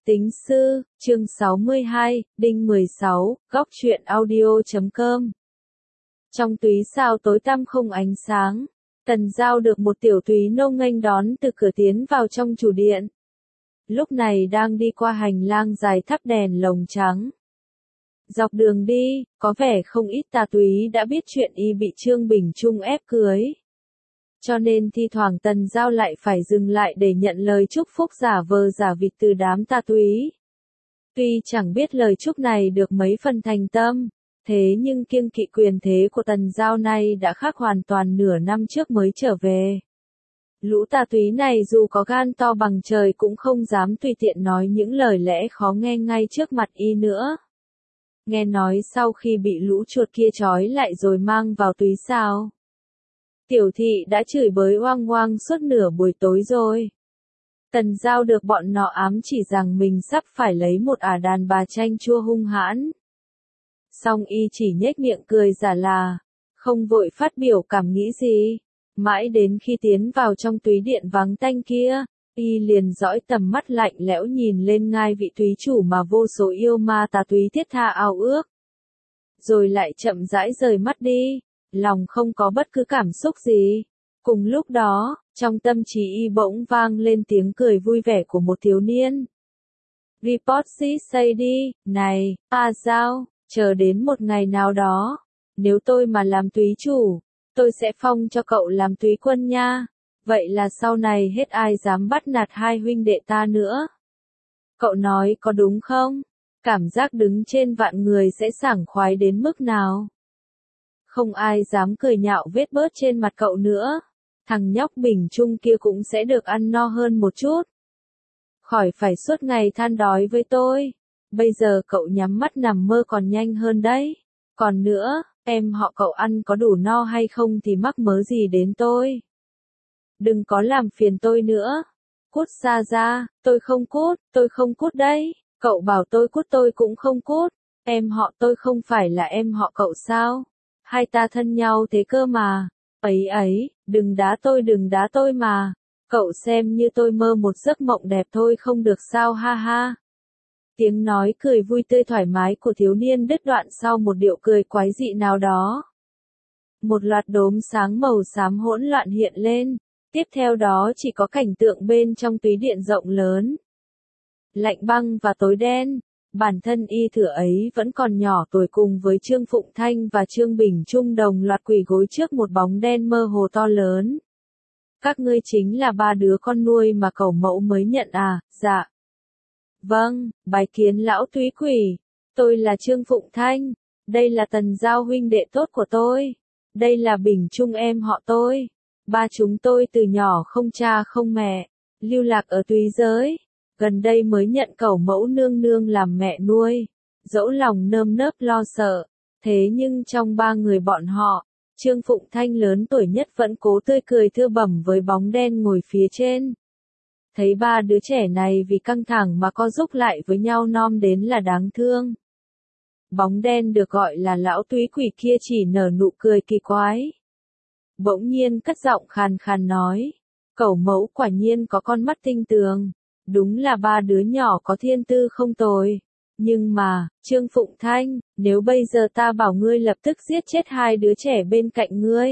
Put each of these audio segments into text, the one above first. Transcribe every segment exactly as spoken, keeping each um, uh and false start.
Tính sư, chương sáu mươi hai, đinh mười sáu, góc truyện audio chấm com. Trong túy sao tối tăm không ánh sáng, Tần Giao được một tiểu túy nô nghênh đón từ cửa tiến vào trong chủ điện. Lúc này đang đi qua hành lang dài thắp đèn lồng trắng. Dọc đường đi, có vẻ không ít tà túy đã biết chuyện y bị Trương Bình Trung ép cưới. Cho nên thi thoảng Tần Giao lại phải dừng lại để nhận lời chúc phúc giả vờ giả vịt từ đám tà túy. Tuy chẳng biết lời chúc này được mấy phần thành tâm, thế nhưng kiêng kỵ quyền thế của Tần Giao này đã khác hoàn toàn nửa năm trước mới trở về. Lũ tà túy này dù có gan to bằng trời cũng không dám tùy tiện nói những lời lẽ khó nghe ngay trước mặt y nữa. Nghe nói sau khi bị lũ chuột kia trói lại rồi mang vào túy sao, tiểu thị đã chửi bới oang oang suốt nửa buổi tối rồi. Tần Giao được bọn nọ ám chỉ rằng mình sắp phải lấy một ả đàn bà chanh chua hung hãn. Song y chỉ nhếch miệng cười giả là, không vội phát biểu cảm nghĩ gì. Mãi đến khi tiến vào trong túy điện vắng tanh kia, y liền dõi tầm mắt lạnh lẽo nhìn lên ngai vị túy chủ mà vô số yêu ma tà túy thiết tha ao ước. Rồi lại chậm rãi rời mắt đi, lòng không có bất cứ cảm xúc gì. Cùng lúc đó, trong tâm trí y bỗng vang lên tiếng cười vui vẻ của một thiếu niên. Report sĩ say đi, này, A Giao, chờ đến một ngày nào đó, nếu tôi mà làm túy chủ, tôi sẽ phong cho cậu làm túy quân nha. Vậy là sau này hết ai dám bắt nạt hai huynh đệ ta nữa. Cậu nói có đúng không? Cảm giác đứng trên vạn người sẽ sảng khoái đến mức nào? Không ai dám cười nhạo vết bớt trên mặt cậu nữa. Thằng nhóc Bình Trung kia cũng sẽ được ăn no hơn một chút. Khỏi phải suốt ngày than đói với tôi. Bây giờ cậu nhắm mắt nằm mơ còn nhanh hơn đấy. Còn nữa, em họ cậu ăn có đủ no hay không thì mắc mớ gì đến tôi. Đừng có làm phiền tôi nữa. Cút xa ra, tôi không cút, tôi không cút đấy. Cậu bảo tôi cút tôi cũng không cút. Em họ tôi không phải là em họ cậu sao? Hai ta thân nhau thế cơ mà. Ấy ấy, đừng đá tôi đừng đá tôi mà. Cậu xem như tôi mơ một giấc mộng đẹp thôi không được sao ha ha. Tiếng nói cười vui tươi thoải mái của thiếu niên đứt đoạn sau một điệu cười quái dị nào đó. Một loạt đốm sáng màu xám hỗn loạn hiện lên. Tiếp theo đó chỉ có cảnh tượng bên trong túy điện rộng lớn. Lạnh băng và tối đen. Bản thân y thửa ấy vẫn còn nhỏ tuổi cùng với Trương Phụng Thanh và Trương Bình Trung đồng loạt quỳ gối trước một bóng đen mơ hồ to lớn. Các ngươi chính là ba đứa con nuôi mà cẩu mẫu mới nhận à? Dạ. Vâng, bái kiến lão túy quỷ. Tôi là Trương Phụng Thanh. Đây là Tần Giao huynh đệ tốt của tôi. Đây là Bình Trung em họ tôi. Ba chúng tôi từ nhỏ không cha không mẹ, lưu lạc ở túy giới. Gần đây mới nhận cẩu mẫu nương nương làm mẹ nuôi. Dẫu lòng nơm nớp lo sợ. Thế nhưng trong ba người bọn họ, Trương Phụng Thanh lớn tuổi nhất vẫn cố tươi cười thưa bẩm với bóng đen ngồi phía trên. Thấy ba đứa trẻ này vì căng thẳng mà co rúc lại với nhau nom đến là đáng thương. Bóng đen được gọi là lão túy quỷ kia chỉ nở nụ cười kỳ quái. Bỗng nhiên cất giọng khàn khàn nói. Cẩu mẫu quả nhiên có con mắt tinh tường. Đúng là ba đứa nhỏ có thiên tư không tồi. Nhưng mà, Trương Phụng Thanh, nếu bây giờ ta bảo ngươi lập tức giết chết hai đứa trẻ bên cạnh ngươi.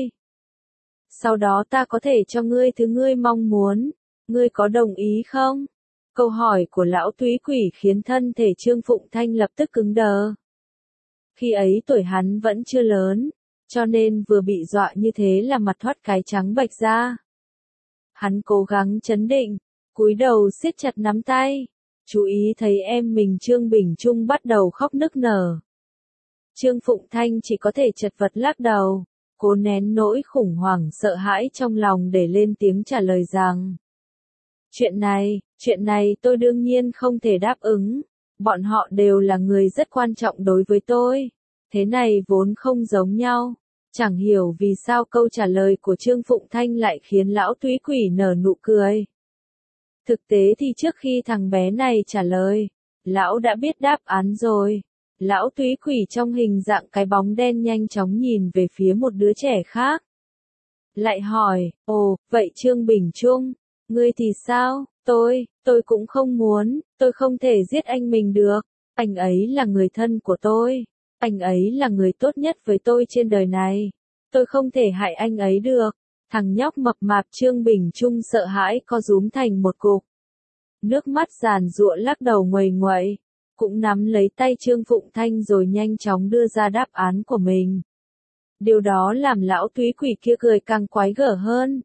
Sau đó ta có thể cho ngươi thứ ngươi mong muốn. Ngươi có đồng ý không? Câu hỏi của lão túy quỷ khiến thân thể Trương Phụng Thanh lập tức cứng đờ. Khi ấy tuổi hắn vẫn chưa lớn, cho nên vừa bị dọa như thế là mặt thoát cái trắng bệch ra. Hắn cố gắng trấn định, cúi đầu siết chặt nắm tay, chú ý thấy em mình Trương Bình Trung bắt đầu khóc nức nở. Trương Phụng Thanh chỉ có thể chật vật lắc đầu, cố nén nỗi khủng hoảng sợ hãi trong lòng để lên tiếng trả lời rằng. Chuyện này, chuyện này tôi đương nhiên không thể đáp ứng, bọn họ đều là người rất quan trọng đối với tôi, thế này vốn không giống nhau. Chẳng hiểu vì sao câu trả lời của Trương Phụng Thanh lại khiến lão túy quỷ nở nụ cười. Thực tế thì trước khi thằng bé này trả lời, lão đã biết đáp án rồi. Lão túy quỷ trong hình dạng cái bóng đen nhanh chóng nhìn về phía một đứa trẻ khác. Lại hỏi, ồ, vậy Trương Bình Trung, ngươi thì sao? Tôi, tôi cũng không muốn, tôi không thể giết anh mình được. Anh ấy là người thân của tôi. Anh ấy là người tốt nhất với tôi trên đời này. Tôi không thể hại anh ấy được. Thằng nhóc mập mạp Trương Bình Trung sợ hãi co rúm thành một cục. Nước mắt giàn giụa lắc đầu nguầy nguậy. Cũng nắm lấy tay Trương Phụng Thanh rồi nhanh chóng đưa ra đáp án của mình. Điều đó làm lão túy quỷ kia cười càng quái gở hơn.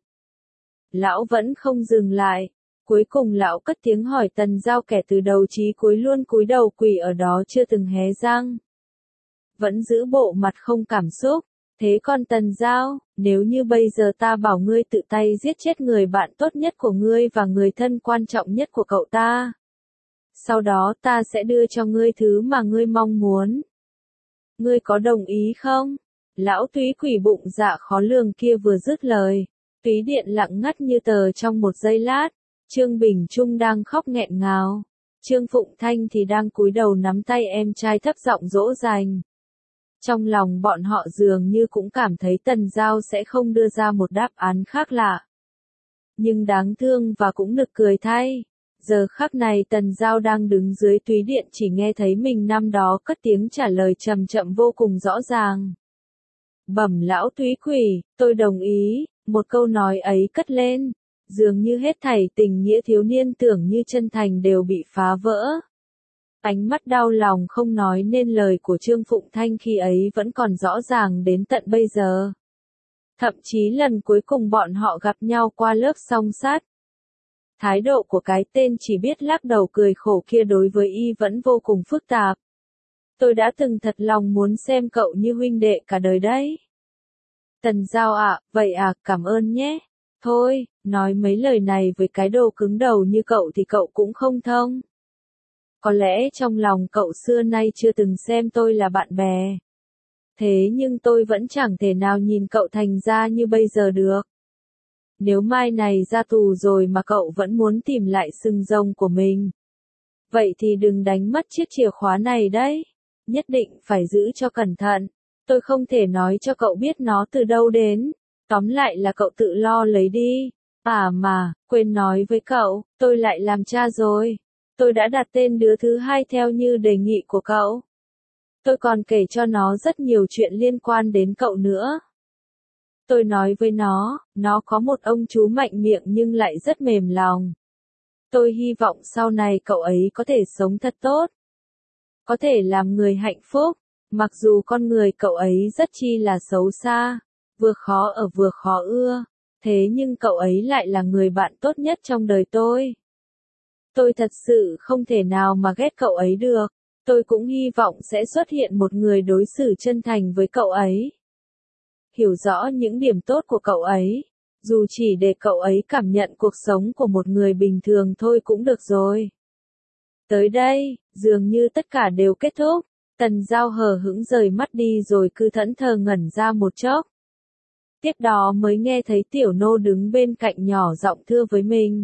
Lão vẫn không dừng lại. Cuối cùng lão cất tiếng hỏi Tần Giao, kẻ từ đầu chí cuối luôn cúi đầu quỳ ở đó chưa từng hé răng. Vẫn giữ bộ mặt không cảm xúc. Thế còn Tần Giao, nếu như bây giờ ta bảo ngươi tự tay giết chết người bạn tốt nhất của ngươi và người thân quan trọng nhất của cậu ta. Sau đó ta sẽ đưa cho ngươi thứ mà ngươi mong muốn. Ngươi có đồng ý không? Lão túy quỷ bụng dạ khó lường kia vừa dứt lời. Túy điện lặng ngắt như tờ trong một giây lát. Trương Bình Trung đang khóc nghẹn ngào. Trương Phụng Thanh thì đang cúi đầu nắm tay em trai thấp giọng dỗ dành. Trong lòng bọn họ dường như cũng cảm thấy Tần Giao sẽ không đưa ra một đáp án khác lạ. Nhưng đáng thương và cũng nực cười thay. Giờ khắc này Tần Giao đang đứng dưới túy điện chỉ nghe thấy mình năm đó cất tiếng trả lời chậm chậm vô cùng rõ ràng. Bẩm lão túy quỷ, tôi đồng ý, một câu nói ấy cất lên. Dường như hết thảy tình nghĩa thiếu niên tưởng như chân thành đều bị phá vỡ. Ánh mắt đau lòng không nói nên lời của Trương Phụng Thanh khi ấy vẫn còn rõ ràng đến tận bây giờ. Thậm chí lần cuối cùng bọn họ gặp nhau qua lớp song sát. Thái độ của cái tên chỉ biết lắc đầu cười khổ kia đối với y vẫn vô cùng phức tạp. Tôi đã từng thật lòng muốn xem cậu như huynh đệ cả đời đấy. Tần Giao ạ, vậy à, cảm ơn nhé. Thôi, nói mấy lời này với cái đồ cứng đầu như cậu thì cậu cũng không thông. Có lẽ trong lòng cậu xưa nay chưa từng xem tôi là bạn bè. Thế nhưng tôi vẫn chẳng thể nào nhìn cậu thành ra như bây giờ được. Nếu mai này ra tù rồi mà cậu vẫn muốn tìm lại sừng rồng của mình. Vậy thì đừng đánh mất chiếc chìa khóa này đấy. Nhất định phải giữ cho cẩn thận. Tôi không thể nói cho cậu biết nó từ đâu đến. Tóm lại là cậu tự lo lấy đi. À mà, quên nói với cậu, tôi lại làm cha rồi. Tôi đã đặt tên đứa thứ hai theo như đề nghị của cậu. Tôi còn kể cho nó rất nhiều chuyện liên quan đến cậu nữa. Tôi nói với nó, nó có một ông chú mạnh miệng nhưng lại rất mềm lòng. Tôi hy vọng sau này cậu ấy có thể sống thật tốt. Có thể làm người hạnh phúc, mặc dù con người cậu ấy rất chi là xấu xa, vừa khó ở vừa khó ưa, thế nhưng cậu ấy lại là người bạn tốt nhất trong đời tôi. Tôi thật sự không thể nào mà ghét cậu ấy được, tôi cũng hy vọng sẽ xuất hiện một người đối xử chân thành với cậu ấy. Hiểu rõ những điểm tốt của cậu ấy, dù chỉ để cậu ấy cảm nhận cuộc sống của một người bình thường thôi cũng được rồi. Tới đây, dường như tất cả đều kết thúc, Tần Giao hờ hững rời mắt đi rồi cứ thẫn thờ ngẩn ra một chốc. Tiếp đó mới nghe thấy Tiểu Nô đứng bên cạnh nhỏ giọng thưa với mình.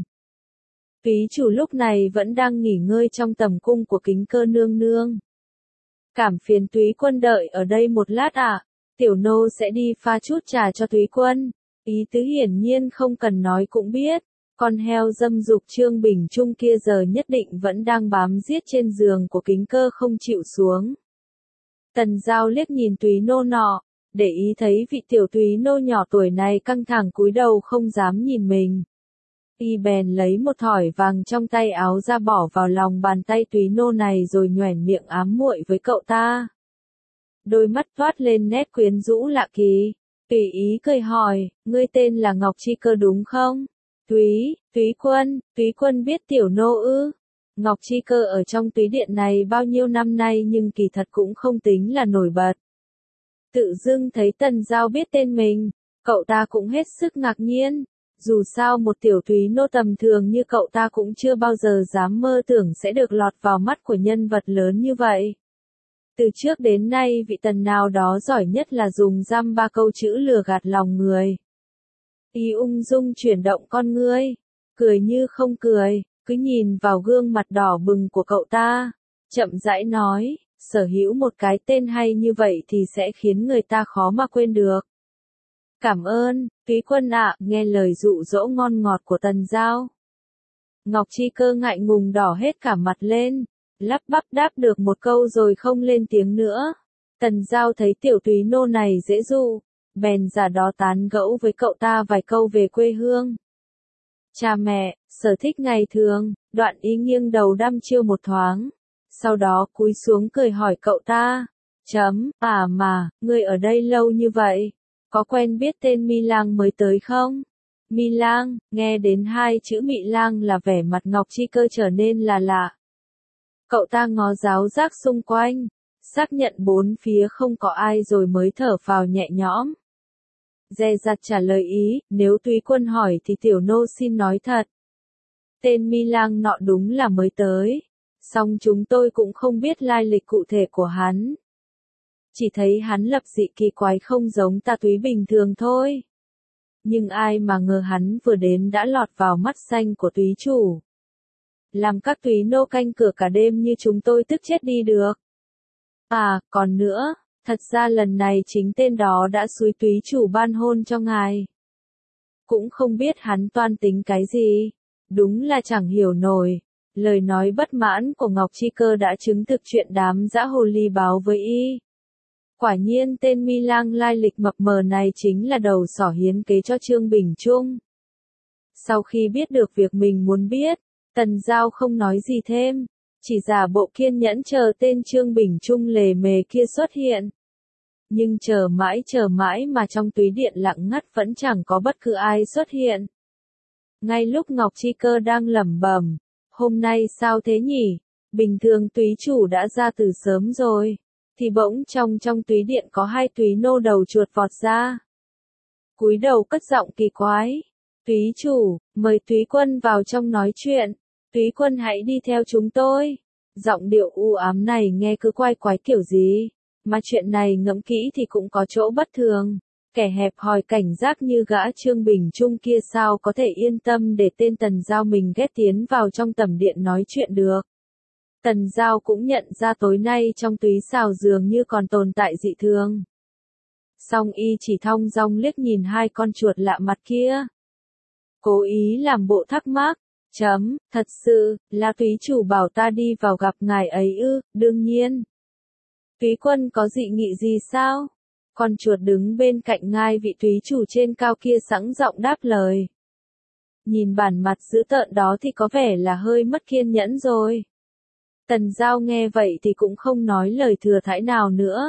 Túy chủ lúc này vẫn đang nghỉ ngơi trong tầm cung của Kính Cơ nương nương. Cảm phiền Túy Quân đợi ở đây một lát ạ. À? Tiểu Nô sẽ đi pha chút trà cho Túy Quân. Ý tứ hiển nhiên không cần nói cũng biết. Con heo dâm dục Trương Bình Trung kia giờ nhất định vẫn đang bám giết trên giường của Kính Cơ không chịu xuống. Tần Giao liếc nhìn Túy Nô nọ, để ý thấy vị tiểu Túy Nô nhỏ tuổi này căng thẳng cúi đầu không dám nhìn mình. Y bèn lấy một thỏi vàng trong tay áo ra bỏ vào lòng bàn tay Túy Nô này rồi nhoẻn miệng ám muội với cậu ta. Đôi mắt toát lên nét quyến rũ lạ kỳ. Tùy ý cười hỏi, ngươi tên là Ngọc Chi Cơ đúng không? Túy, Túy Quân, Túy Quân biết Tiểu Nô ư? Ngọc Chi Cơ ở trong túy điện này bao nhiêu năm nay nhưng kỳ thật cũng không tính là nổi bật. Tự dưng thấy Tần Giao biết tên mình, cậu ta cũng hết sức ngạc nhiên. Dù sao một tiểu Túy Nô tầm thường như cậu ta cũng chưa bao giờ dám mơ tưởng sẽ được lọt vào mắt của nhân vật lớn như vậy. Từ trước đến nay vị Tần nào đó giỏi nhất là dùng dăm ba câu chữ lừa gạt lòng người. Y ung dung chuyển động con ngươi, cười như không cười, cứ nhìn vào gương mặt đỏ bừng của cậu ta, chậm rãi nói, sở hữu một cái tên hay như vậy thì sẽ khiến người ta khó mà quên được. Cảm ơn, Túy Quân ạ, nghe lời dụ dỗ ngon ngọt của Tần Giao. Ngọc Chi Cơ ngại ngùng đỏ hết cả mặt lên, lắp bắp đáp được một câu rồi không lên tiếng nữa. Tần Giao thấy tiểu túy nô này dễ dụ, bèn ra đó tán gẫu với cậu ta vài câu về quê hương. Cha mẹ, sở thích ngày thường, Đoạn Ý nghiêng đầu đăm chiêu một thoáng, sau đó cúi xuống cười hỏi cậu ta. Chấm, à mà, ngươi ở đây lâu như vậy, có quen biết tên Mi Lang mới tới không? Mi Lang, nghe đến hai chữ Mị Lang là vẻ mặt Ngọc Chi Cơ trở nên là lạ. Cậu ta ngó giáo giác xung quanh, xác nhận bốn phía không có ai rồi mới thở phào nhẹ nhõm. Dè dặt trả lời ý, nếu Túy Quân hỏi thì tiểu nô xin nói thật. Tên Mi Lang nọ đúng là mới tới, song chúng tôi cũng không biết lai lịch cụ thể của hắn. Chỉ thấy hắn lập dị kỳ quái không giống ta Túy bình thường thôi. Nhưng ai mà ngờ hắn vừa đến đã lọt vào mắt xanh của Túy chủ. Làm các Túy nô canh cửa cả đêm như chúng tôi tức chết đi được. À, còn nữa, thật ra lần này chính tên đó đã xúi Túy chủ ban hôn cho ngài. Cũng không biết hắn toan tính cái gì, đúng là chẳng hiểu nổi. Lời nói bất mãn của Ngọc Chi Cơ đã chứng thực chuyện đám dã hồ ly báo với y. Quả nhiên tên Mi Lang lai lịch mập mờ này chính là đầu sỏ hiến kế cho Trương Bình Trung. Sau khi biết được việc mình muốn biết, Tần Giao không nói gì thêm, chỉ giả bộ kiên nhẫn chờ tên Trương Bình Trung lề mề kia xuất hiện. Nhưng chờ mãi chờ mãi mà trong túy điện lặng ngắt vẫn chẳng có bất cứ ai xuất hiện. Ngay lúc Ngọc Chi Cơ đang lẩm bẩm, hôm nay sao thế nhỉ, bình thường túy chủ đã ra từ sớm rồi, thì bỗng trong trong túy điện có hai túy nô đầu chuột vọt ra. Cúi đầu cất giọng kỳ quái, túy chủ, mời túy quân vào trong nói chuyện, túy quân hãy đi theo chúng tôi. Giọng điệu u ám này nghe cứ quái quái kiểu gì, mà chuyện này ngẫm kỹ thì cũng có chỗ bất thường. Kẻ hẹp hòi cảnh giác như gã Trương Bình Trung kia sao có thể yên tâm để tên Tần Giao mình ghét tiến vào trong tầm điện nói chuyện được. Tần Giao cũng nhận ra tối nay trong túy xào dường như còn tồn tại dị thường. Song y chỉ thong dong liếc nhìn hai con chuột lạ mặt kia. Cố ý làm bộ thắc mắc, chấm, thật sự, là túy chủ bảo ta đi vào gặp ngài ấy ư, đương nhiên. Túy quân có dị nghị gì sao? Con chuột đứng bên cạnh ngai vị túy chủ trên cao kia sẵn giọng đáp lời. Nhìn bản mặt dữ tợn đó thì có vẻ là hơi mất kiên nhẫn rồi. Tần Giao nghe vậy thì cũng không nói lời thừa thãi nào nữa.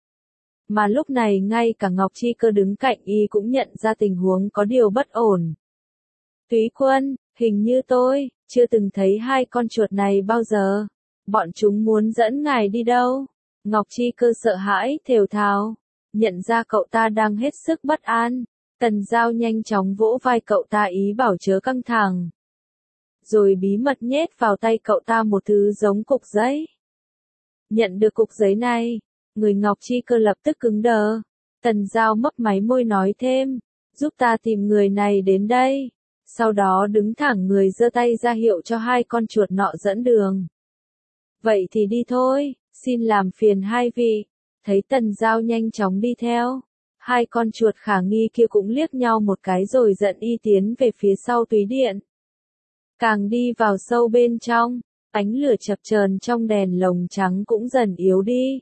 Mà lúc này ngay cả Ngọc Chi Cơ đứng cạnh y cũng nhận ra tình huống có điều bất ổn. Túy quân, hình như tôi, chưa từng thấy hai con chuột này bao giờ. Bọn chúng muốn dẫn ngài đi đâu? Ngọc Chi Cơ sợ hãi, thều thào. Nhận ra cậu ta đang hết sức bất an. Tần Giao nhanh chóng vỗ vai cậu ta ý bảo chớ căng thẳng. Rồi bí mật nhét vào tay cậu ta một thứ giống cục giấy. Nhận được cục giấy này, người Ngọc Chi Cơ lập tức cứng đờ. Tần Giao mấp máy môi nói thêm, giúp ta tìm người này đến đây. Sau đó đứng thẳng người giơ tay ra hiệu cho hai con chuột nọ dẫn đường. Vậy thì đi thôi, xin làm phiền hai vị. Thấy Tần Giao nhanh chóng đi theo, hai con chuột khả nghi kia cũng liếc nhau một cái rồi giận y tiến về phía sau túy điện. Càng đi vào sâu bên trong, ánh lửa chập chờn trong đèn lồng trắng cũng dần yếu đi.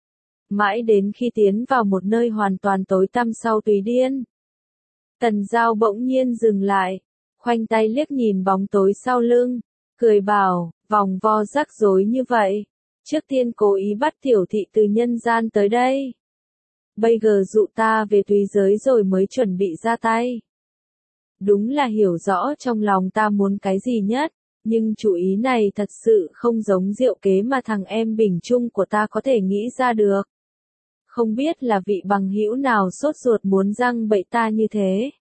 Mãi đến khi tiến vào một nơi hoàn toàn tối tăm sau túy điện, Tần Giao bỗng nhiên dừng lại, khoanh tay liếc nhìn bóng tối sau lưng, cười bảo, vòng vo rắc rối như vậy. Trước tiên cố ý bắt tiểu thị từ nhân gian tới đây. Bây giờ dụ ta về túy giới rồi mới chuẩn bị ra tay. Đúng là hiểu rõ trong lòng ta muốn cái gì nhất, nhưng chủ ý này thật sự không giống diệu kế mà thằng em Bình Trung của ta có thể nghĩ ra được. Không biết là vị bằng hữu nào sốt ruột muốn răng bậy ta như thế.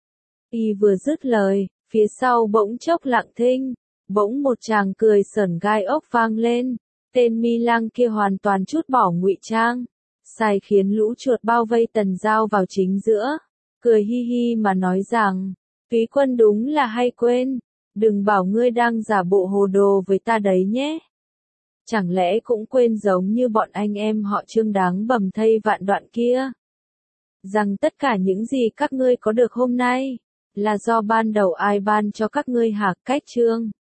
Y vừa dứt lời, phía sau bỗng chốc lặng thinh, bỗng một tràng cười sởn gai ốc vang lên. Tên Mi Lang kia hoàn toàn trút bỏ ngụy trang, sai khiến lũ chuột bao vây Tần Giao vào chính giữa, cười hi hi mà nói rằng, túy quân đúng là hay quên, đừng bảo ngươi đang giả bộ hồ đồ với ta đấy nhé. Chẳng lẽ cũng quên giống như bọn anh em họ Trương đáng bầm thây vạn đoạn kia, rằng tất cả những gì các ngươi có được hôm nay, là do ban đầu ai ban cho các ngươi hả? Cách Trương